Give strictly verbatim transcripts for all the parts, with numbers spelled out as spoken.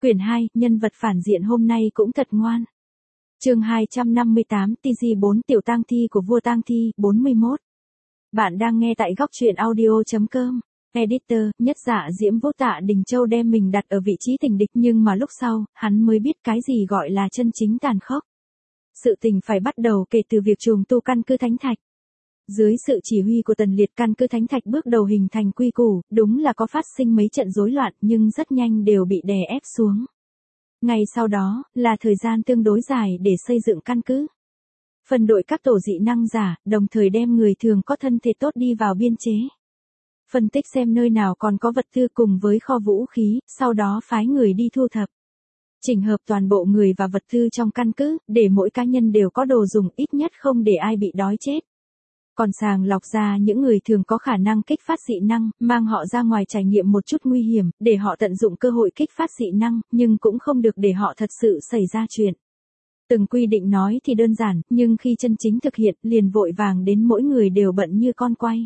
Quyển hai, nhân vật phản diện hôm nay cũng thật ngoan. Chương hai trăm năm mươi tám, tê giê bốn Tiểu tang thi của vua tang thi, bốn mươi mốt. Bạn đang nghe tại góc truyện audio chấm com. Editor, Nhất Dạ Diễm Vô Tạ Đình Châu đem mình đặt ở vị trí tình địch, nhưng mà lúc sau, hắn mới biết cái gì gọi là chân chính tàn khốc. Sự tình phải bắt đầu kể từ việc trùng tu căn cứ Thánh Thạch. Dưới sự chỉ huy của Tần Liệt, căn cứ Thánh Thạch bước đầu hình thành quy củ, đúng là có phát sinh mấy trận rối loạn nhưng rất nhanh đều bị đè ép xuống. Ngay sau đó, là thời gian tương đối dài để xây dựng căn cứ. Phân đội các tổ dị năng giả, đồng thời đem người thường có thân thể tốt đi vào biên chế. Phân tích xem nơi nào còn có vật tư cùng với kho vũ khí, sau đó phái người đi thu thập. Chỉnh hợp toàn bộ người và vật tư trong căn cứ, để mỗi cá nhân đều có đồ dùng, ít nhất không để ai bị đói chết. Còn sàng lọc ra những người thường có khả năng kích phát dị năng, mang họ ra ngoài trải nghiệm một chút nguy hiểm, để họ tận dụng cơ hội kích phát dị năng, nhưng cũng không được để họ thật sự xảy ra chuyện. Từng quy định nói thì đơn giản, nhưng khi chân chính thực hiện, liền vội vàng đến mỗi người đều bận như con quay.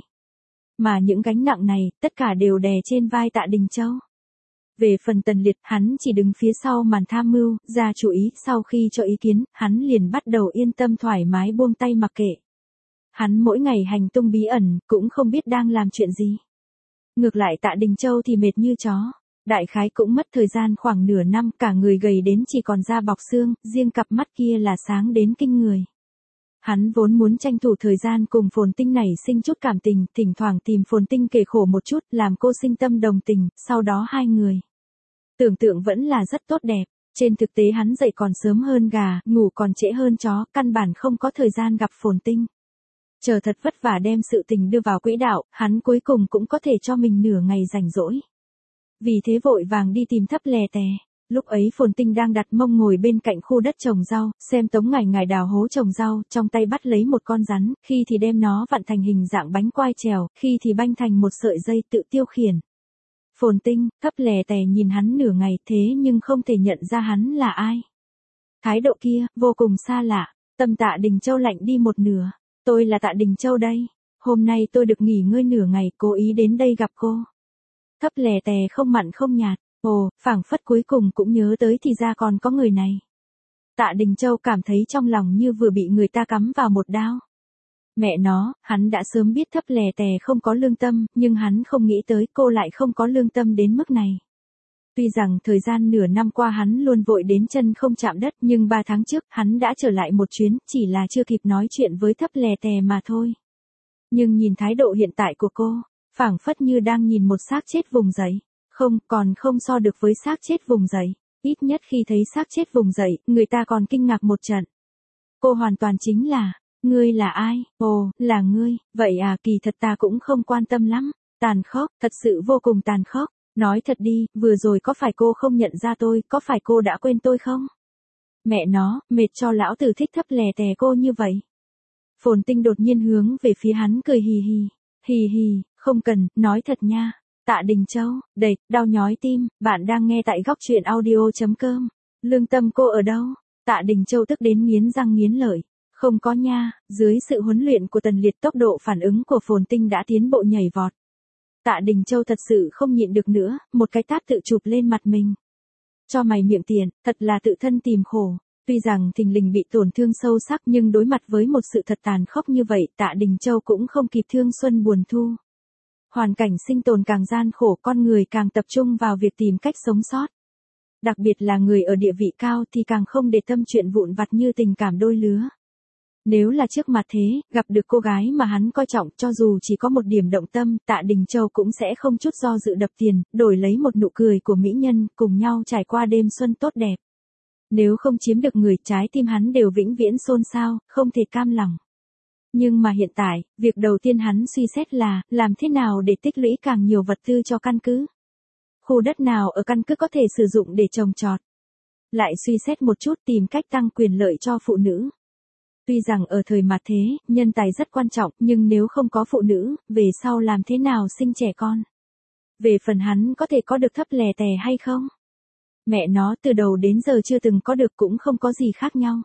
Mà những gánh nặng này, tất cả đều đè trên vai Tạ Đình Châu. Về phần Tần Liệt, hắn chỉ đứng phía sau màn tham mưu, ra chủ ý, sau khi cho ý kiến, hắn liền bắt đầu yên tâm thoải mái buông tay mặc kệ. Hắn mỗi ngày hành tung bí ẩn, cũng không biết đang làm chuyện gì. Ngược lại Tạ Đình Châu thì mệt như chó. Đại khái cũng mất thời gian khoảng nửa năm, cả người gầy đến chỉ còn da bọc xương, riêng cặp mắt kia là sáng đến kinh người. Hắn vốn muốn tranh thủ thời gian cùng Phồn Tinh này sinh chút cảm tình, thỉnh thoảng tìm Phồn Tinh kể khổ một chút, làm cô sinh tâm đồng tình, sau đó hai người. Tưởng tượng vẫn là rất tốt đẹp, trên thực tế hắn dậy còn sớm hơn gà, ngủ còn trễ hơn chó, căn bản không có thời gian gặp Phồn Tinh. Chờ thật vất vả đem sự tình đưa vào quỹ đạo, hắn cuối cùng cũng có thể cho mình nửa ngày rảnh rỗi. Vì thế vội vàng đi tìm Thấp Lè Tè. Lúc ấy Phồn Tinh đang đặt mông ngồi bên cạnh khu đất trồng rau, xem Tống Ngải Ngải đào hố trồng rau, trong tay bắt lấy một con rắn, khi thì đem nó vặn thành hình dạng bánh quai trèo, khi thì banh thành một sợi dây tự tiêu khiển. Phồn Tinh, Thấp Lè Tè nhìn hắn nửa ngày thế nhưng không thể nhận ra hắn là ai. Thái độ kia, vô cùng xa lạ, tâm Tạ Đình Châu lạnh đi một nửa. Tôi là Tạ Đình Châu đây, hôm nay tôi được nghỉ ngơi nửa ngày, cố ý đến đây gặp cô. Thấp Lè Tè không mặn không nhạt, ồ, phảng phất cuối cùng cũng nhớ tới thì ra còn có người này. Tạ Đình Châu cảm thấy trong lòng như vừa bị người ta cắm vào một đao. Mẹ nó, hắn đã sớm biết Thấp Lè Tè không có lương tâm, nhưng hắn không nghĩ tới cô lại không có lương tâm đến mức này. Tuy rằng thời gian nửa năm qua hắn luôn vội đến chân không chạm đất, nhưng ba tháng trước hắn đã trở lại một chuyến, chỉ là chưa kịp nói chuyện với Thấp Lè Tè mà thôi. Nhưng nhìn thái độ hiện tại của cô, phảng phất như đang nhìn một xác chết vùng dậy. Không, còn không so được với xác chết vùng dậy. Ít nhất khi thấy xác chết vùng dậy, người ta còn kinh ngạc một trận. Cô hoàn toàn chính là, ngươi là ai? Ồ, là ngươi, vậy à, kỳ thật ta cũng không quan tâm lắm. Tàn khốc, thật sự vô cùng tàn khốc. Nói thật đi, vừa rồi có phải cô không nhận ra tôi, có phải cô đã quên tôi không? Mẹ nó, mệt cho lão tử thích Thấp Lè Tè cô như vậy. Phồn Tinh đột nhiên hướng về phía hắn cười hì hì. Hì hì, không cần, nói thật nha. Tạ Đình Châu, đầy, đau nhói tim, bạn đang nghe tại góc truyện audio chấm com. Lương tâm cô ở đâu? Tạ Đình Châu tức đến nghiến răng nghiến lợi. Không có nha, dưới sự huấn luyện của Tần Liệt tốc độ phản ứng của Phồn Tinh đã tiến bộ nhảy vọt. Tạ Đình Châu thật sự không nhịn được nữa, một cái tát tự chụp lên mặt mình. Cho mày miệng tiền, thật là tự thân tìm khổ. Tuy rằng thình lình bị tổn thương sâu sắc nhưng đối mặt với một sự thật tàn khốc như vậy, Tạ Đình Châu cũng không kịp thương xuân buồn thu. Hoàn cảnh sinh tồn càng gian khổ, con người càng tập trung vào việc tìm cách sống sót. Đặc biệt là người ở địa vị cao thì càng không để tâm chuyện vụn vặt như tình cảm đôi lứa. Nếu là trước mặt thế, gặp được cô gái mà hắn coi trọng, cho dù chỉ có một điểm động tâm, Tạ Đình Châu cũng sẽ không chút do dự đập tiền, đổi lấy một nụ cười của mỹ nhân, cùng nhau trải qua đêm xuân tốt đẹp. Nếu không chiếm được người, trái tim hắn đều vĩnh viễn xôn xao, không thể cam lòng. Nhưng mà hiện tại, việc đầu tiên hắn suy xét là, làm thế nào để tích lũy càng nhiều vật tư cho căn cứ. Khu đất nào ở căn cứ có thể sử dụng để trồng trọt. Lại suy xét một chút tìm cách tăng quyền lợi cho phụ nữ. Tuy rằng ở thời mạt thế, nhân tài rất quan trọng, nhưng nếu không có phụ nữ, về sau làm thế nào sinh trẻ con? Về phần hắn có thể có được Thấp Lè Tè hay không? Mẹ nó từ đầu đến giờ chưa từng có được cũng không có gì khác nhau.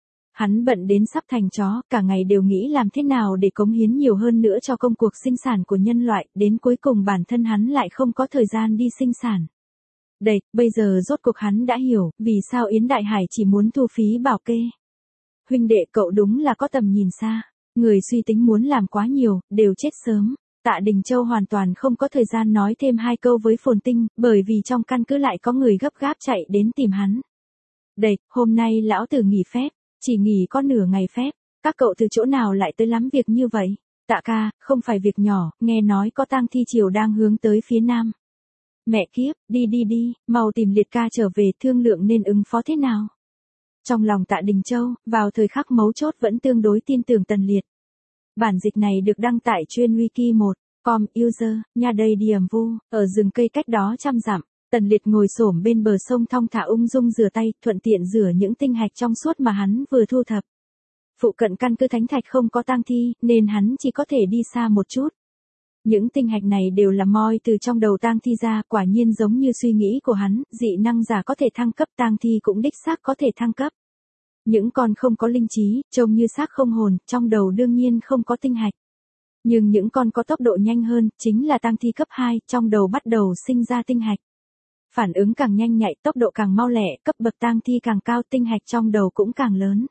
Hắn bận đến sắp thành chó, cả ngày đều nghĩ làm thế nào để cống hiến nhiều hơn nữa cho công cuộc sinh sản của nhân loại, đến cuối cùng bản thân hắn lại không có thời gian đi sinh sản. Đây, bây giờ rốt cuộc hắn đã hiểu, vì sao Yến Đại Hải chỉ muốn thu phí bảo kê. Huynh đệ cậu đúng là có tầm nhìn xa. Người suy tính muốn làm quá nhiều, đều chết sớm. Tạ Đình Châu hoàn toàn không có thời gian nói thêm hai câu với Phồn Tinh, bởi vì trong căn cứ lại có người gấp gáp chạy đến tìm hắn. Đây, hôm nay lão tử nghỉ phép, chỉ nghỉ có nửa ngày phép, các cậu từ chỗ nào lại tới lắm việc như vậy? Tạ ca, không phải việc nhỏ, nghe nói có tang thi triều đang hướng tới phía nam. Mẹ kiếp, đi đi đi, mau tìm Liệt ca trở về thương lượng nên ứng phó thế nào. Trong lòng Tạ Đình Châu, vào thời khắc mấu chốt vẫn tương đối tin tưởng Tần Liệt. Bản dịch này được đăng tải chuyên wiki một chấm com user, nha đây điểm vu, ở rừng cây cách đó trăm dặm. Tần Liệt ngồi xổm bên bờ sông thong thả ung dung rửa tay, thuận tiện rửa những tinh hạch trong suốt mà hắn vừa thu thập. Phụ cận căn cứ Thánh Thạch không có tang thi, nên hắn chỉ có thể đi xa một chút. Những tinh hạch này đều là moi từ trong đầu tang thi ra, quả nhiên giống như suy nghĩ của hắn, dị năng giả có thể thăng cấp, tang thi cũng đích xác có thể thăng cấp. Những con không có linh trí, trông như xác không hồn, trong đầu đương nhiên không có tinh hạch. Nhưng những con có tốc độ nhanh hơn, chính là tang thi cấp hai, trong đầu bắt đầu sinh ra tinh hạch. Phản ứng càng nhanh nhạy, tốc độ càng mau lẹ, cấp bậc tang thi càng cao, tinh hạch trong đầu cũng càng lớn.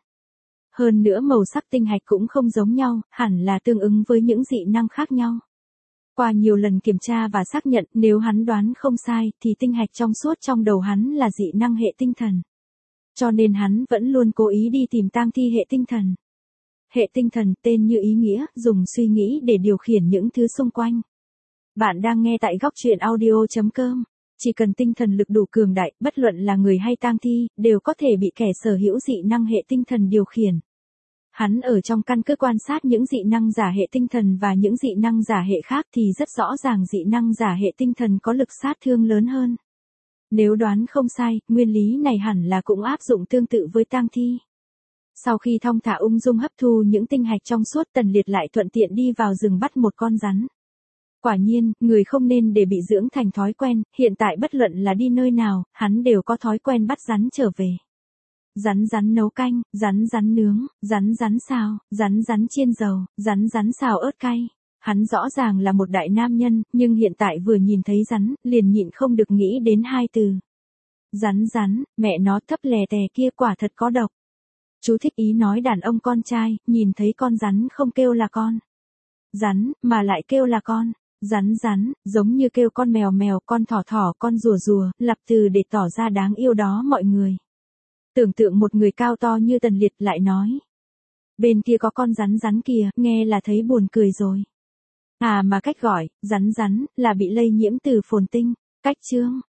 Hơn nữa màu sắc tinh hạch cũng không giống nhau, hẳn là tương ứng với những dị năng khác nhau. Qua nhiều lần kiểm tra và xác nhận, nếu hắn đoán không sai, thì tinh hạch trong suốt trong đầu hắn là dị năng hệ tinh thần. Cho nên hắn vẫn luôn cố ý đi tìm tang thi hệ tinh thần. Hệ tinh thần, tên như ý nghĩa, dùng suy nghĩ để điều khiển những thứ xung quanh. Bạn đang nghe tại góc truyện audio chấm com. Chỉ cần tinh thần lực đủ cường đại, bất luận là người hay tang thi, đều có thể bị kẻ sở hữu dị năng hệ tinh thần điều khiển. Hắn ở trong căn cứ quan sát những dị năng giả hệ tinh thần và những dị năng giả hệ khác thì rất rõ ràng dị năng giả hệ tinh thần có lực sát thương lớn hơn. Nếu đoán không sai, nguyên lý này hẳn là cũng áp dụng tương tự với tang thi. Sau khi thong thả ung dung hấp thu những tinh hạch trong suốt, Tần Liệt lại thuận tiện đi vào rừng bắt một con rắn. Quả nhiên, người không nên để bị dưỡng thành thói quen, hiện tại bất luận là đi nơi nào, hắn đều có thói quen bắt rắn trở về. Rắn rắn nấu canh, rắn rắn nướng, rắn rắn xào, rắn rắn chiên dầu, rắn rắn xào ớt cay. Hắn rõ ràng là một đại nam nhân, nhưng hiện tại vừa nhìn thấy rắn, liền nhịn không được nghĩ đến hai từ. Rắn rắn, mẹ nó thấp lè tè kia quả thật có độc. Chú thích ý nói đàn ông con trai, nhìn thấy con rắn không kêu là con rắn, mà lại kêu là con rắn rắn, giống như kêu con mèo mèo, con thỏ thỏ, con rùa rùa, lặp từ để tỏ ra đáng yêu đó mọi người. Tưởng tượng một người cao to như Tần Liệt lại nói. Bên kia có con rắn rắn kìa, nghe là thấy buồn cười rồi. À mà cách gọi, rắn rắn, là bị lây nhiễm từ Phồn Tinh. Cách chương,